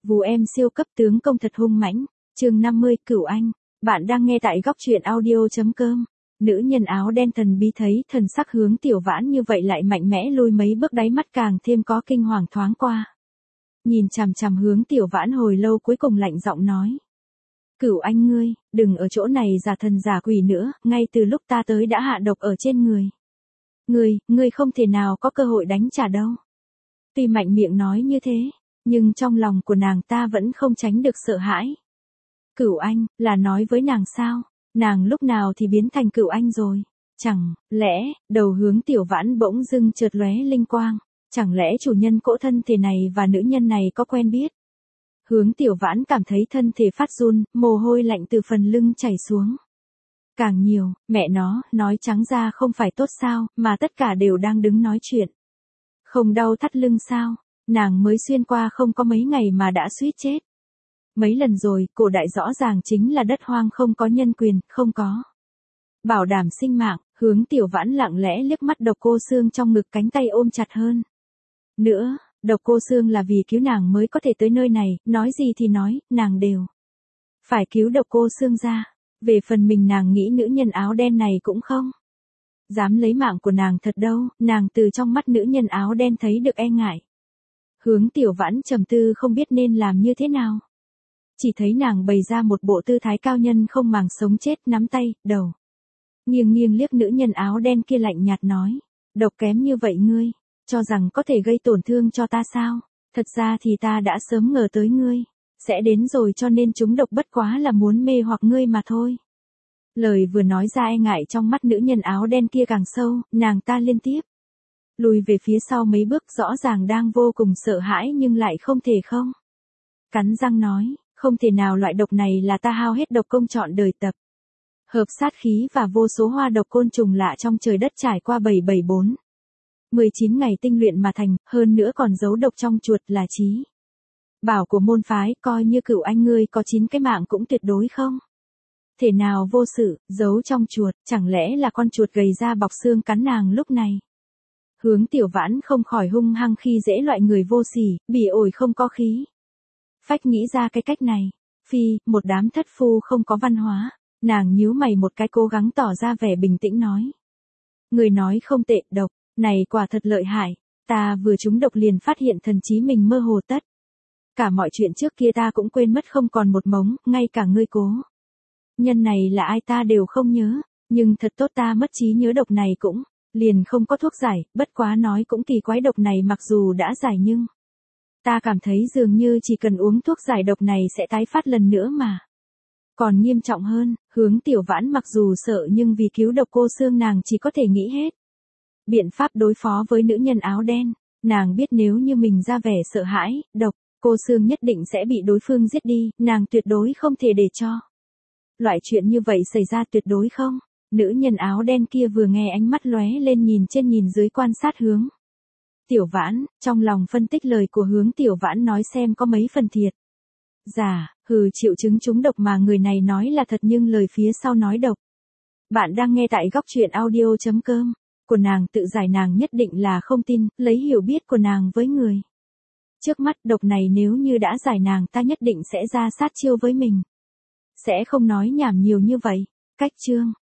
Vù em siêu cấp tướng công thật hung mãnh. Chương 50, Cửu Anh. Bạn đang nghe tại góc truyện audio.com. Nữ nhân áo đen thần bí thấy thần sắc Hướng Tiểu Vãn như vậy lại mạnh mẽ lùi mấy bước, đáy mắt càng thêm có kinh hoàng thoáng qua. Nhìn chằm chằm Hướng Tiểu Vãn hồi lâu, cuối cùng lạnh giọng nói: Cửu Anh ngươi, đừng ở chỗ này giả thần giả quỷ nữa, ngay từ lúc ta tới đã hạ độc ở trên người. Ngươi không thể nào có cơ hội đánh trả đâu. Tuy mạnh miệng nói như thế, nhưng trong lòng của nàng ta vẫn không tránh được sợ hãi. Cửu Anh, là nói với nàng sao? Nàng lúc nào thì biến thành Cửu Anh rồi? Chẳng lẽ, đầu Hướng Tiểu Vãn bỗng dưng chợt lóe linh quang, chẳng lẽ chủ nhân cỗ thân thể này và nữ nhân này có quen biết? Hướng Tiểu Vãn cảm thấy thân thể phát run, mồ hôi lạnh từ phần lưng chảy xuống. Càng nhiều, mẹ nó, nói trắng ra không phải tốt sao, mà tất cả đều đang đứng nói chuyện. Không đau thắt lưng sao? Nàng mới xuyên qua không có mấy ngày mà đã suýt chết. Mấy lần rồi, cổ đại rõ ràng chính là đất hoang, không có nhân quyền, không có bảo đảm sinh mạng. Hướng Tiểu Vãn lặng lẽ liếc mắt Độc Cô Xương trong ngực, cánh tay ôm chặt hơn nữa. Độc Cô Xương là vì cứu nàng mới có thể tới nơi này, nói gì thì nói, nàng đều phải cứu Độc Cô Xương ra. Về phần mình, nàng nghĩ nữ nhân áo đen này cũng không dám lấy mạng của nàng thật đâu, nàng từ trong mắt nữ nhân áo đen thấy được e ngại. Hướng Tiểu Vãn trầm tư không biết nên làm như thế nào. Chỉ thấy nàng bày ra một bộ tư thái cao nhân không màng sống chết, nắm tay, đầu nghiêng nghiêng liếc nữ nhân áo đen kia, lạnh nhạt nói: Độc kém như vậy ngươi cho rằng có thể gây tổn thương cho ta sao? Thật ra thì ta đã sớm ngờ tới ngươi sẽ đến rồi, cho nên chúng độc bất quá là muốn mê hoặc ngươi mà thôi. Lời vừa nói ra, e ngại trong mắt nữ nhân áo đen kia càng sâu, nàng ta liên tiếp lùi về phía sau mấy bước, rõ ràng đang vô cùng sợ hãi nhưng lại không thể không cắn răng nói: Không thể nào, loại độc này là ta hao hết độc công trọn đời tập hợp sát khí và vô số hoa độc côn trùng lạ trong trời đất, trải qua 19 ngày tinh luyện mà thành, hơn nữa còn giấu độc trong chuột, là chí bảo của môn phái, coi như Cửu Anh ngươi có 9 cái mạng cũng tuyệt đối không thể nào vô sự giấu trong chuột. Chẳng lẽ là con chuột gầy da bọc xương cắn nàng lúc này? Hướng Tiểu Vãn không khỏi hung hăng khi dễ loại người vô sỉ, bỉ ổi không có khí phách nghĩ ra cái cách này. Phi, một đám thất phu không có văn hóa. Nàng nhíu mày một cái, cố gắng tỏ ra vẻ bình tĩnh nói: Người nói không tệ, độc này quả thật lợi hại. Ta vừa trúng độc liền phát hiện thần trí mình mơ hồ, tất cả mọi chuyện trước kia ta cũng quên mất không còn một mống, ngay cả ngươi cố nhân này là ai ta đều không nhớ. Nhưng thật tốt, ta mất trí nhớ, độc này cũng liền không có thuốc giải. Bất quá nói cũng kỳ quái, độc này mặc dù đã giải nhưng ta cảm thấy dường như chỉ cần uống thuốc giải độc này sẽ tái phát lần nữa mà còn nghiêm trọng hơn. Hướng Tiểu Vãn mặc dù sợ nhưng vì cứu Độc Cô Xương, nàng chỉ có thể nghĩ hết biện pháp đối phó với nữ nhân áo đen. Nàng biết nếu như mình ra vẻ sợ hãi, Độc Cô Xương nhất định sẽ bị đối phương giết đi, nàng tuyệt đối không thể để cho loại chuyện như vậy xảy ra, tuyệt đối không. Nữ nhân áo đen kia vừa nghe, ánh mắt lóe lên, nhìn trên nhìn dưới quan sát Hướng Tiểu Vãn, trong lòng phân tích lời của Hướng Tiểu Vãn nói xem có mấy phần thiệt giả. Triệu chứng trúng độc mà người này nói là thật, nhưng lời phía sau nói độc. Bạn đang nghe tại góc truyện audio.com. Của nàng tự giải, nàng nhất định là không tin, lấy hiểu biết của nàng với người trước mắt, độc này nếu như đã giải, nàng ta nhất định sẽ ra sát chiêu với mình, sẽ không nói nhảm nhiều như vậy. Cách chương